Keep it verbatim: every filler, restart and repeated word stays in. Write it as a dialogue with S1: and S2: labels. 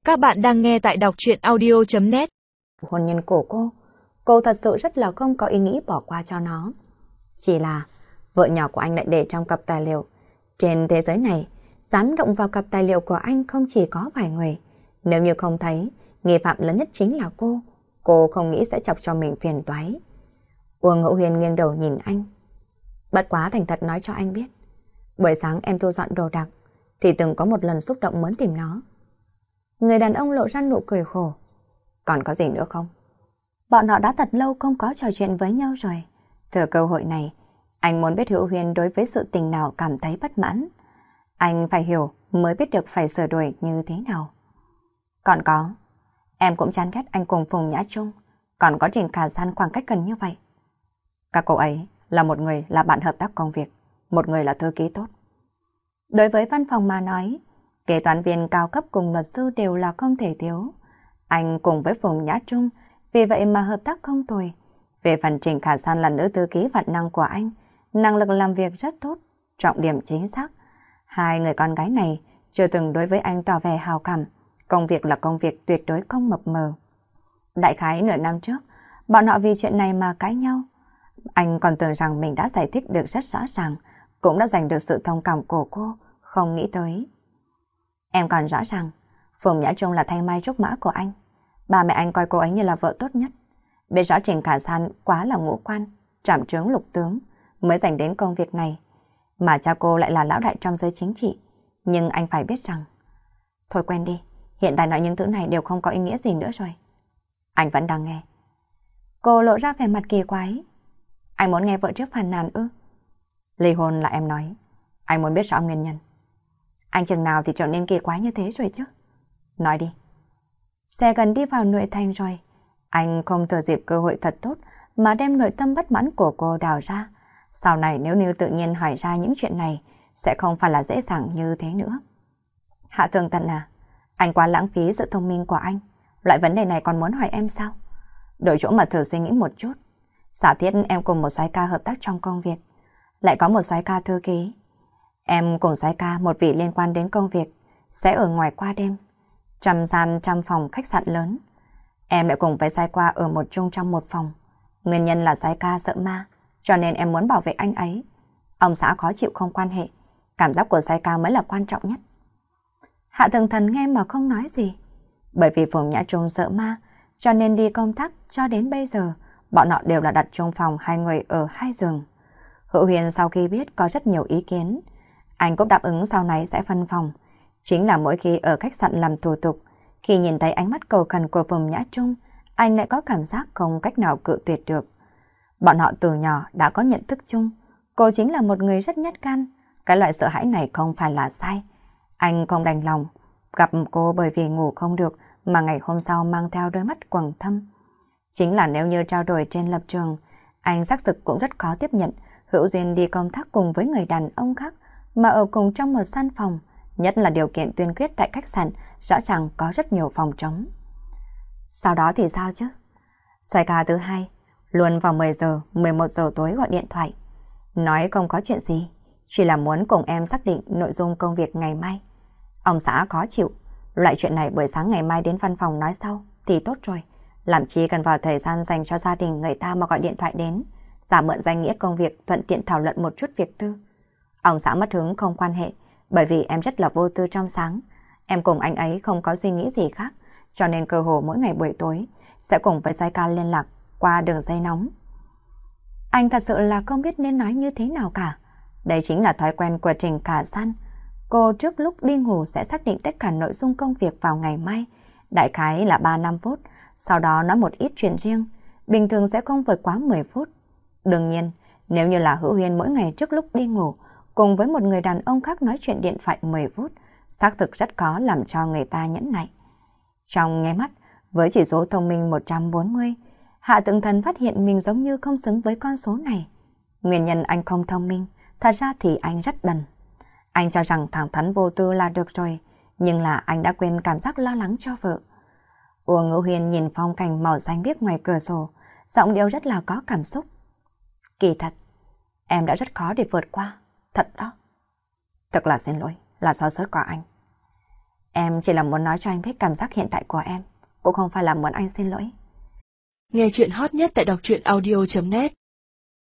S1: Các bạn đang nghe tại đọc truyện audio chấm net.
S2: Hôn nhân của cô, cô thật sự rất là không có ý nghĩ bỏ qua cho nó. Chỉ là vợ nhỏ của anh lại để trong cặp tài liệu. Trên thế giới này, dám động vào cặp tài liệu của anh không chỉ có vài người. Nếu như không thấy, nghi phạm lớn nhất chính là cô. Cô không nghĩ sẽ chọc cho mình phiền toái. Uông Ngẫu Huyền nghiêng đầu nhìn anh. Bất quá thành thật nói cho anh biết. Buổi sáng em thu dọn đồ đạc, thì từng có một lần xúc động muốn tìm nó. Người đàn ông lộ ra nụ cười khổ. Còn có gì nữa không? Bọn họ đã thật lâu không có trò chuyện với nhau rồi. Thừa cơ hội này, anh muốn biết Hữu Huyền đối với sự tình nào cảm thấy bất mãn. Anh phải hiểu mới biết được phải sửa đổi như thế nào. Còn có, em cũng chán ghét anh cùng Phùng Nhã Trung, còn có Trình Khả San khoảng cách gần như vậy. Các cô ấy là một người là bạn hợp tác công việc, một người là thư ký tốt. Đối với văn phòng mà nói, kế toán viên cao cấp cùng luật sư đều là không thể thiếu. Anh cùng với Phùng Nhã Trung, vì vậy mà hợp tác không tồi. Về phần Trình Khả San là nữ thư ký vạn năng của anh, năng lực làm việc rất tốt, trọng điểm chính xác. Hai người con gái này chưa từng đối với anh tỏ vẻ hào cảm, công việc là công việc tuyệt đối không mập mờ. Đại khái nửa năm trước, bọn họ vì chuyện này mà cãi nhau. Anh còn tưởng rằng mình đã giải thích được rất rõ ràng, cũng đã giành được sự thông cảm của cô, không nghĩ tới. Em còn rõ ràng, Phùng Nhã Trung là thanh mai trúc mã của anh. Ba mẹ anh coi cô ấy như là vợ tốt nhất. Biết rõ Trình Khả San quá là ngũ quan, trảm trướng lục tướng, mới dành đến công việc này. Mà cha cô lại là lão đại trong giới chính trị. Nhưng anh phải biết rằng... Thôi quen đi, hiện tại nói những thứ này đều không có ý nghĩa gì nữa rồi. Anh vẫn đang nghe. Cô lộ ra vẻ mặt kỳ quái. Anh muốn nghe vợ trước phàn nàn ư? Ly hôn là em nói. Anh muốn biết rõ nguyên nhân. Anh chừng nào thì trở nên kỳ quái như thế rồi chứ? Nói đi. Xe gần đi vào nội thành rồi. Anh không thừa dịp cơ hội thật tốt mà đem nội tâm bất mãn của cô đào ra. Sau này nếu như tự nhiên hỏi ra những chuyện này, sẽ không phải là dễ dàng như thế nữa. Hạ Thường Tận à, anh quá lãng phí sự thông minh của anh. Loại vấn đề này còn muốn hỏi em sao? Đổi chỗ mà thử suy nghĩ một chút. Giả thiết em cùng một soái ca hợp tác trong công việc, lại có một soái ca thư ký. Em cùng soái ca một vị liên quan đến công việc, sẽ ở ngoài qua đêm. Trăm gian trăm phòng khách sạn lớn. Em lại cùng với soái ca ở một chung trong một phòng. Nguyên nhân là soái ca sợ ma, cho nên em muốn bảo vệ anh ấy. Ông xã khó chịu không quan hệ, cảm giác của soái ca mới là quan trọng nhất. Hạ Thường Thần nghe mà không nói gì. Bởi vì Phùng Nhã Trung sợ ma, cho nên đi công tác cho đến bây giờ, bọn họ đều là đặt chung phòng hai người ở hai giường. Hữu Huyền sau khi biết có rất nhiều ý kiến, anh cũng đáp ứng sau này sẽ phân phòng. Chính là mỗi khi ở khách sạn làm thủ tục, khi nhìn thấy ánh mắt cầu khẩn của Phùng Nhã Trung, anh lại có cảm giác không cách nào cự tuyệt được. Bọn họ từ nhỏ đã có nhận thức chung, cô chính là một người rất nhát gan, cái loại sợ hãi này không phải là sai. Anh không đành lòng gặp cô bởi vì ngủ không được mà ngày hôm sau mang theo đôi mắt quầng thâm. Chính là nếu như trao đổi trên lập trường, anh xác thực cũng rất khó tiếp nhận Hữu Duyên đi công tác cùng với người đàn ông khác mà ở cùng trong một gian phòng, nhất là điều kiện tuyên quyết tại khách sạn rõ ràng có rất nhiều phòng trống. Sau đó thì sao chứ? Xoay ca thứ hai, luôn vào mười giờ, mười một giờ tối gọi điện thoại. Nói không có chuyện gì, chỉ là muốn cùng em xác định nội dung công việc ngày mai. Ông xã khó chịu, loại chuyện này buổi sáng ngày mai đến văn phòng nói sau thì tốt rồi. Làm chi cần vào thời gian dành cho gia đình người ta mà gọi điện thoại đến, giả mượn danh nghĩa công việc thuận tiện thảo luận một chút việc tư. Ông xã mất hứng không quan hệ, bởi vì em rất là vô tư trong sáng. Em cùng anh ấy không có suy nghĩ gì khác, cho nên cơ hồ mỗi ngày buổi tối sẽ cùng với soái ca liên lạc qua đường dây nóng. Anh thật sự là không biết nên nói như thế nào cả. Đây chính là thói quen của Trình Khả San. Cô trước lúc đi ngủ sẽ xác định tất cả nội dung công việc vào ngày mai, đại khái là ba năm phút, sau đó nói một ít chuyện riêng, bình thường sẽ không vượt quá mười phút. Đương nhiên, nếu như là Hữu Huyền mỗi ngày trước lúc đi ngủ, cùng với một người đàn ông khác nói chuyện điện thoại mười phút, xác thực rất khó làm cho người ta nhẫn nại. Trong nghe mắt, với chỉ số thông minh một trăm bốn mươi, Hạ Tượng Thần phát hiện mình giống như không xứng với con số này. Nguyên nhân anh không thông minh, thật ra thì anh rất đần. Anh cho rằng thẳng thắn vô tư là được rồi, nhưng là anh đã quên cảm giác lo lắng cho vợ. Uông Ngữ Huyền nhìn phong cảnh màu xanh biếc ngoài cửa sổ, giọng điệu rất là có cảm xúc. Kỳ thật, em đã rất khó để vượt qua, thật đó. Thật là xin lỗi, là do sót của anh. Em chỉ là muốn nói cho anh biết cảm giác hiện tại của em, cũng không phải là muốn anh xin lỗi.
S1: Nghe chuyện hot nhất tại đọc truyện audio chấm net